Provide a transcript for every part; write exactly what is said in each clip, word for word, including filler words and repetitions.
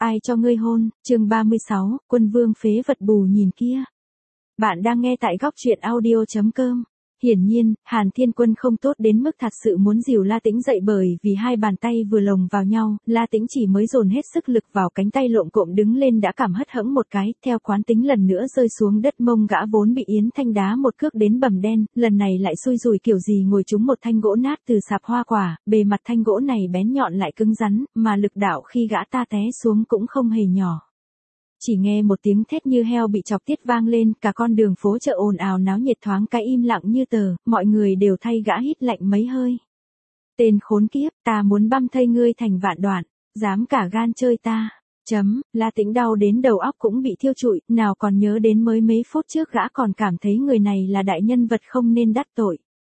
Ai cho ngươi hôn, chương ba mươi sáu, quân vương phế vật bù nhìn kia. Bạn đang nghe tại góc truyện audio chấm com. Hiển nhiên, Hàn Thiên Quân không tốt đến mức thật sự muốn dìu La Tĩnh dậy bởi vì hai bàn tay vừa lồng vào nhau, La Tĩnh chỉ mới dồn hết sức lực vào cánh tay lộn cộm đứng lên đã cảm hất hẫng một cái, theo quán tính lần nữa rơi xuống đất mông gã vốn bị Yến Thanh đá một cước đến bầm đen, lần này lại xui rủi kiểu gì ngồi trúng một thanh gỗ nát từ sạp hoa quả, bề mặt thanh gỗ này bén nhọn lại cứng rắn, mà lực đạo khi gã ta té xuống cũng không hề nhỏ. Chỉ nghe một tiếng thét như heo bị chọc tiết vang lên, cả con đường phố chợ ồn ào náo nhiệt thoáng cái im lặng như tờ, mọi người đều thay gã hít lạnh mấy hơi. Tên khốn kiếp, ta muốn băm thây ngươi thành vạn đoạn, dám cả gan chơi ta. Chấm, La Tĩnh đau đến đầu óc cũng bị thiêu trụi, nào còn nhớ đến mới mấy phút trước gã còn cảm thấy người này là đại nhân vật không nên đắc tội.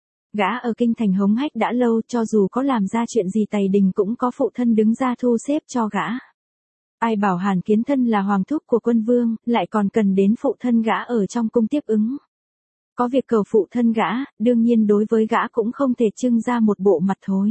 Gã ở kinh thành hống hách đã lâu, cho dù có làm ra chuyện gì tày đình cũng có phụ thân đứng ra thu xếp cho gã. Ai bảo Hàn Kiến Thân là hoàng thúc của quân vương, lại còn cần đến phụ thân gã ở trong cung tiếp ứng. Có việc cầu phụ thân gã, đương nhiên đối với gã cũng không thể trưng ra một bộ mặt thối.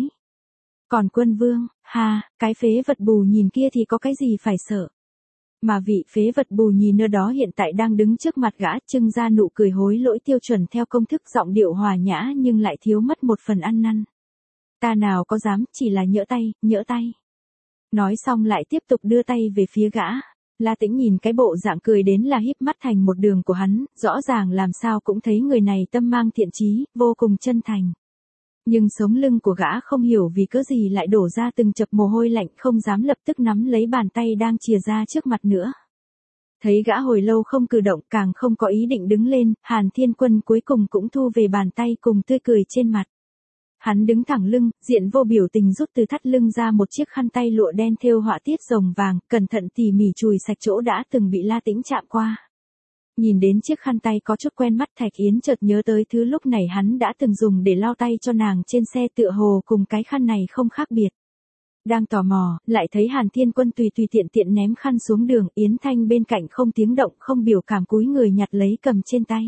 Còn quân vương, ha, cái phế vật bù nhìn kia thì có cái gì phải sợ. Mà vị phế vật bù nhìn nơi đó hiện tại đang đứng trước mặt gã, trưng ra nụ cười hối lỗi tiêu chuẩn theo công thức giọng điệu hòa nhã nhưng lại thiếu mất một phần ăn năn. Ta nào có dám, chỉ là nhỡ tay, nhỡ tay. Nói xong lại tiếp tục đưa tay về phía gã. La Tĩnh nhìn cái bộ dạng cười đến là híp mắt thành một đường của hắn, rõ ràng làm sao cũng thấy người này tâm mang thiện chí, vô cùng chân thành. Nhưng sống lưng của gã không hiểu vì cớ gì lại đổ ra từng chập mồ hôi lạnh, không dám lập tức nắm lấy bàn tay đang chìa ra trước mặt nữa. Thấy gã hồi lâu không cử động, càng không có ý định đứng lên, Hàn Thiên Quân cuối cùng cũng thu về bàn tay cùng tươi cười trên mặt. Hắn đứng thẳng lưng, diện vô biểu tình rút từ thắt lưng ra một chiếc khăn tay lụa đen thêu họa tiết rồng vàng, cẩn thận tỉ mỉ chùi sạch chỗ đã từng bị La Tĩnh chạm qua. Nhìn đến chiếc khăn tay có chút quen mắt, Thạch Yến chợt nhớ tới thứ lúc này hắn đã từng dùng để lau tay cho nàng trên xe, tựa hồ cùng cái khăn này không khác biệt. Đang tò mò, lại thấy Hàn Thiên Quân tùy tùy tiện tiện ném khăn xuống đường, Yến Thanh bên cạnh không tiếng động không biểu cảm cúi người nhặt lấy cầm trên tay.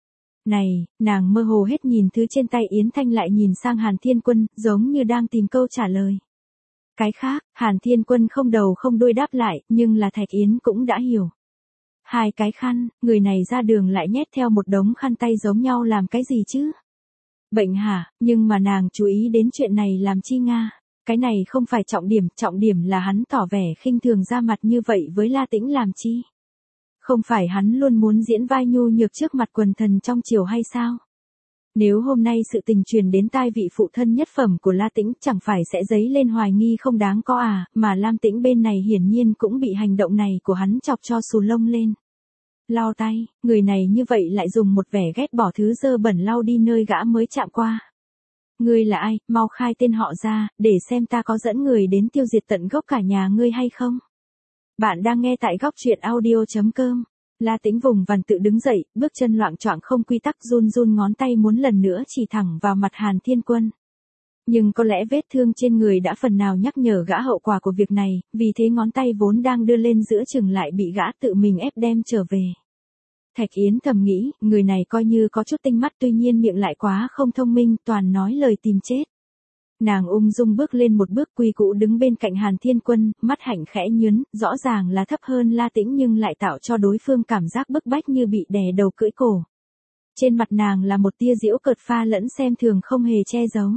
Này, nàng mơ hồ hết nhìn thứ trên tay Yến Thanh lại nhìn sang Hàn Thiên Quân, giống như đang tìm câu trả lời. Cái khác, Hàn Thiên Quân không đầu không đuôi đáp lại, nhưng là Thạch Yến cũng đã hiểu. Hai cái khăn, người này ra đường lại nhét theo một đống khăn tay giống nhau làm cái gì chứ? Bệnh hả, nhưng mà nàng chú ý đến chuyện này làm chi nga? Cái này không phải trọng điểm, trọng điểm là hắn tỏ vẻ khinh thường ra mặt như vậy với La Tĩnh làm chi? Không phải hắn luôn muốn diễn vai nhu nhược trước mặt quần thần trong triều hay sao? Nếu hôm nay sự tình truyền đến tai vị phụ thân nhất phẩm của La Tĩnh, chẳng phải sẽ dấy lên hoài nghi không đáng có à, mà Lam Tĩnh bên này hiển nhiên cũng bị hành động này của hắn chọc cho xù lông lên. Lau tay, người này như vậy lại dùng một vẻ ghét bỏ thứ dơ bẩn lau đi nơi gã mới chạm qua. Ngươi là ai, mau khai tên họ ra, để xem ta có dẫn người đến tiêu diệt tận gốc cả nhà ngươi hay không? Bạn đang nghe tại góc truyện audio chấm com. La Tĩnh vùng vằng tự đứng dậy, bước chân loạng choạng không quy tắc, run run ngón tay muốn lần nữa chỉ thẳng vào mặt Hàn Thiên Quân. Nhưng có lẽ vết thương trên người đã phần nào nhắc nhở gã hậu quả của việc này, vì thế ngón tay vốn đang đưa lên giữa chừng lại bị gã tự mình ép đem trở về. Thạch Yến thầm nghĩ, người này coi như có chút tinh mắt, tuy nhiên miệng lại quá không thông minh, toàn nói lời tìm chết. Nàng ung dung bước lên một bước, quy cũ đứng bên cạnh Hàn Thiên Quân, mắt hạnh khẽ nhướn, rõ ràng là thấp hơn La Tĩnh nhưng lại tạo cho đối phương cảm giác bức bách như bị đè đầu cưỡi cổ. Trên mặt nàng là một tia giễu cợt pha lẫn xem thường không hề che giấu.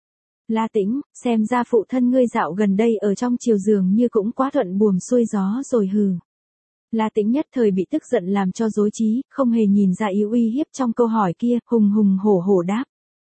La Tĩnh, xem ra phụ thân ngươi dạo gần đây ở trong triều dường như cũng quá thuận buồm xuôi gió rồi hừ. La Tĩnh nhất thời bị tức giận làm cho rối trí, không hề nhìn ra ý uy hiếp trong câu hỏi kia, hùng hùng hổ hổ đáp.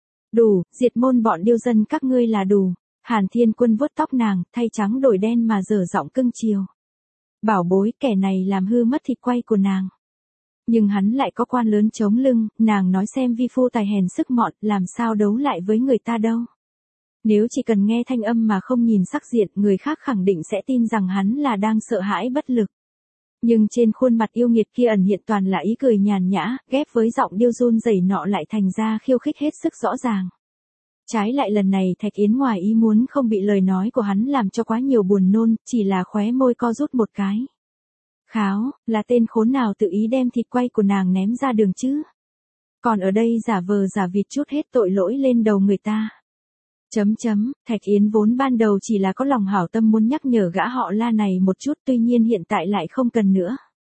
Đủ, diệt môn bọn điêu dân các ngươi là đủ. Hàn Thiên Quân vuốt tóc nàng, thay trắng đổi đen mà dở giọng cưng chiều. Bảo bối, kẻ này làm hư mất thịt quay của nàng. Nhưng hắn lại có quan lớn chống lưng, nàng nói xem vi phu tài hèn sức mọn, làm sao đấu lại với người ta đâu. Nếu chỉ cần nghe thanh âm mà không nhìn sắc diện, người khác khẳng định sẽ tin rằng hắn là đang sợ hãi bất lực. Nhưng trên khuôn mặt yêu nghiệt kia ẩn hiện toàn là ý cười nhàn nhã, ghép với giọng điêu run rẩy nọ lại thành ra khiêu khích hết sức rõ ràng. Trái lại lần này Thạch Yến ngoài ý muốn không bị lời nói của hắn làm cho quá nhiều buồn nôn, chỉ là khóe môi co rút một cái. Kháo, là tên khốn nào tự ý đem thịt quay của nàng ném ra đường chứ? Còn ở đây giả vờ giả vịt chút hết tội lỗi lên đầu người ta. Chấm chấm, Thạch Yến vốn ban đầu chỉ là có lòng hảo tâm muốn nhắc nhở gã họ La này một chút, tuy nhiên hiện tại lại không cần nữa.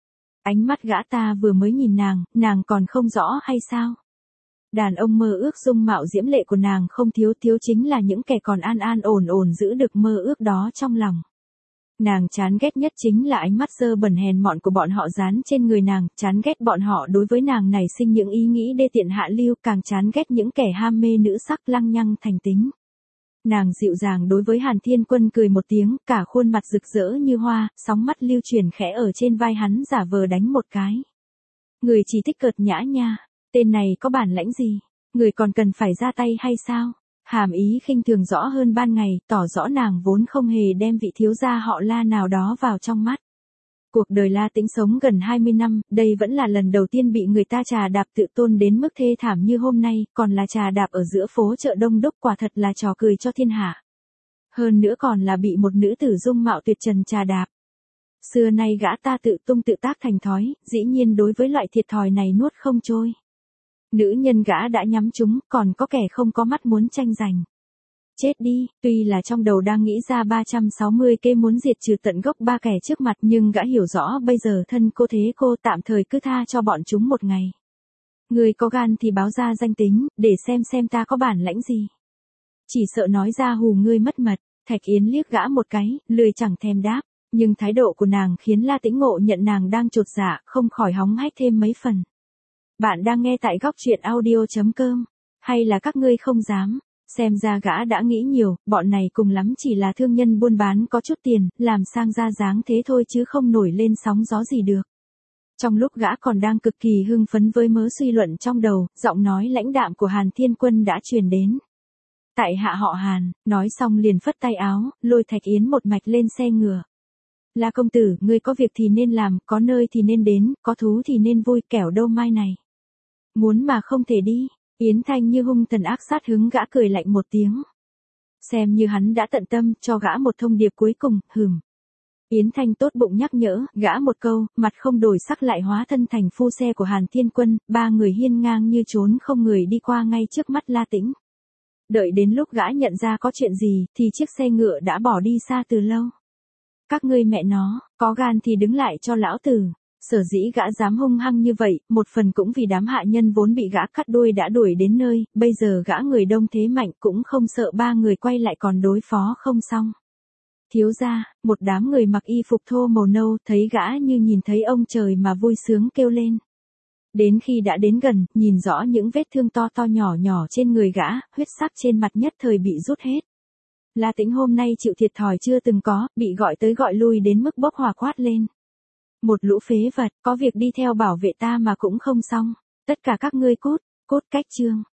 Ánh mắt gã ta vừa mới nhìn nàng, nàng còn không rõ hay sao? Đàn ông mơ ước dung mạo diễm lệ của nàng không thiếu thiếu chính là những kẻ còn an an ổn ổn giữ được mơ ước đó trong lòng. Nàng chán ghét nhất chính là ánh mắt dơ bẩn hèn mọn của bọn họ dán trên người nàng, chán ghét bọn họ đối với nàng nảy sinh những ý nghĩ đê tiện hạ lưu, càng chán ghét những kẻ ham mê nữ sắc lăng nhăng thành tính. Nàng dịu dàng đối với Hàn Thiên Quân cười một tiếng, cả khuôn mặt rực rỡ như hoa, sóng mắt lưu chuyển khẽ ở trên vai hắn giả vờ đánh một cái. Người chỉ thích cợt nhã nha, tên này có bản lãnh gì, người còn cần phải ra tay hay sao? Hàm ý khinh thường rõ hơn ban ngày, tỏ rõ nàng vốn không hề đem vị thiếu gia họ La nào đó vào trong mắt. Cuộc đời La Tĩnh sống gần hai mươi năm, đây vẫn là lần đầu tiên bị người ta trà đạp tự tôn đến mức thê thảm như hôm nay, còn là trà đạp ở giữa phố chợ Đông Đúc, quả thật là trò cười cho thiên hạ. Hơn nữa còn là bị một nữ tử dung mạo tuyệt trần trà đạp. Xưa nay gã ta tự tung tự tác thành thói, dĩ nhiên đối với loại thiệt thòi này nuốt không trôi. Nữ nhân gã đã nhắm chúng, còn có kẻ không có mắt muốn tranh giành. Chết đi, tuy là trong đầu đang nghĩ ra ba trăm sáu mươi kế muốn diệt trừ tận gốc ba kẻ trước mặt, nhưng gã hiểu rõ bây giờ thân cô thế cô, tạm thời cứ tha cho bọn chúng một ngày. Người có gan thì báo ra danh tính, để xem xem ta có bản lãnh gì. Chỉ sợ nói ra hù ngươi mất mật. Thạch Yến liếc gã một cái, lười chẳng thèm đáp, nhưng thái độ của nàng khiến La Tĩnh ngộ nhận nàng đang chột dạ, không khỏi hóng hách thêm mấy phần. Bạn đang nghe tại góc truyện audio chấm com, hay là các ngươi không dám? Xem ra gã đã nghĩ nhiều, bọn này cùng lắm chỉ là thương nhân buôn bán có chút tiền, làm sang ra dáng thế thôi chứ không nổi lên sóng gió gì được. Trong lúc gã còn đang cực kỳ hưng phấn với mớ suy luận trong đầu, giọng nói lãnh đạm của Hàn Thiên Quân đã truyền đến. Tại hạ họ Hàn, nói xong liền phất tay áo, lôi Thạch Yến một mạch lên xe ngựa. La công tử, ngươi có việc thì nên làm, có nơi thì nên đến, có thú thì nên vui, kẻo đâu mai này. Muốn mà không thể đi. Yến Thanh như hung thần ác sát hứng gã cười lạnh một tiếng. Xem như hắn đã tận tâm, cho gã một thông điệp cuối cùng, hừm. Yến Thanh tốt bụng nhắc nhở, gã một câu, mặt không đổi sắc lại hóa thân thành phu xe của Hàn Thiên Quân, ba người hiên ngang như trốn không người đi qua ngay trước mắt La Tĩnh. Đợi đến lúc gã nhận ra có chuyện gì, thì chiếc xe ngựa đã bỏ đi xa từ lâu. Các ngươi mẹ nó, có gan thì đứng lại cho lão tử. Sở dĩ gã dám hung hăng như vậy, một phần cũng vì đám hạ nhân vốn bị gã cắt đuôi đã đuổi đến nơi, bây giờ gã người đông thế mạnh cũng không sợ ba người quay lại còn đối phó không xong. Thiếu gia, một đám người mặc y phục thô màu nâu thấy gã như nhìn thấy ông trời mà vui sướng kêu lên. Đến khi đã đến gần, nhìn rõ những vết thương to to nhỏ nhỏ trên người gã, huyết sắc trên mặt nhất thời bị rút hết. La Tĩnh hôm nay chịu thiệt thòi chưa từng có, bị gọi tới gọi lui đến mức bốc hỏa quát lên. Một lũ phế vật, có việc đi theo bảo vệ ta mà cũng không xong. Tất cả các ngươi cút, cút cách chương.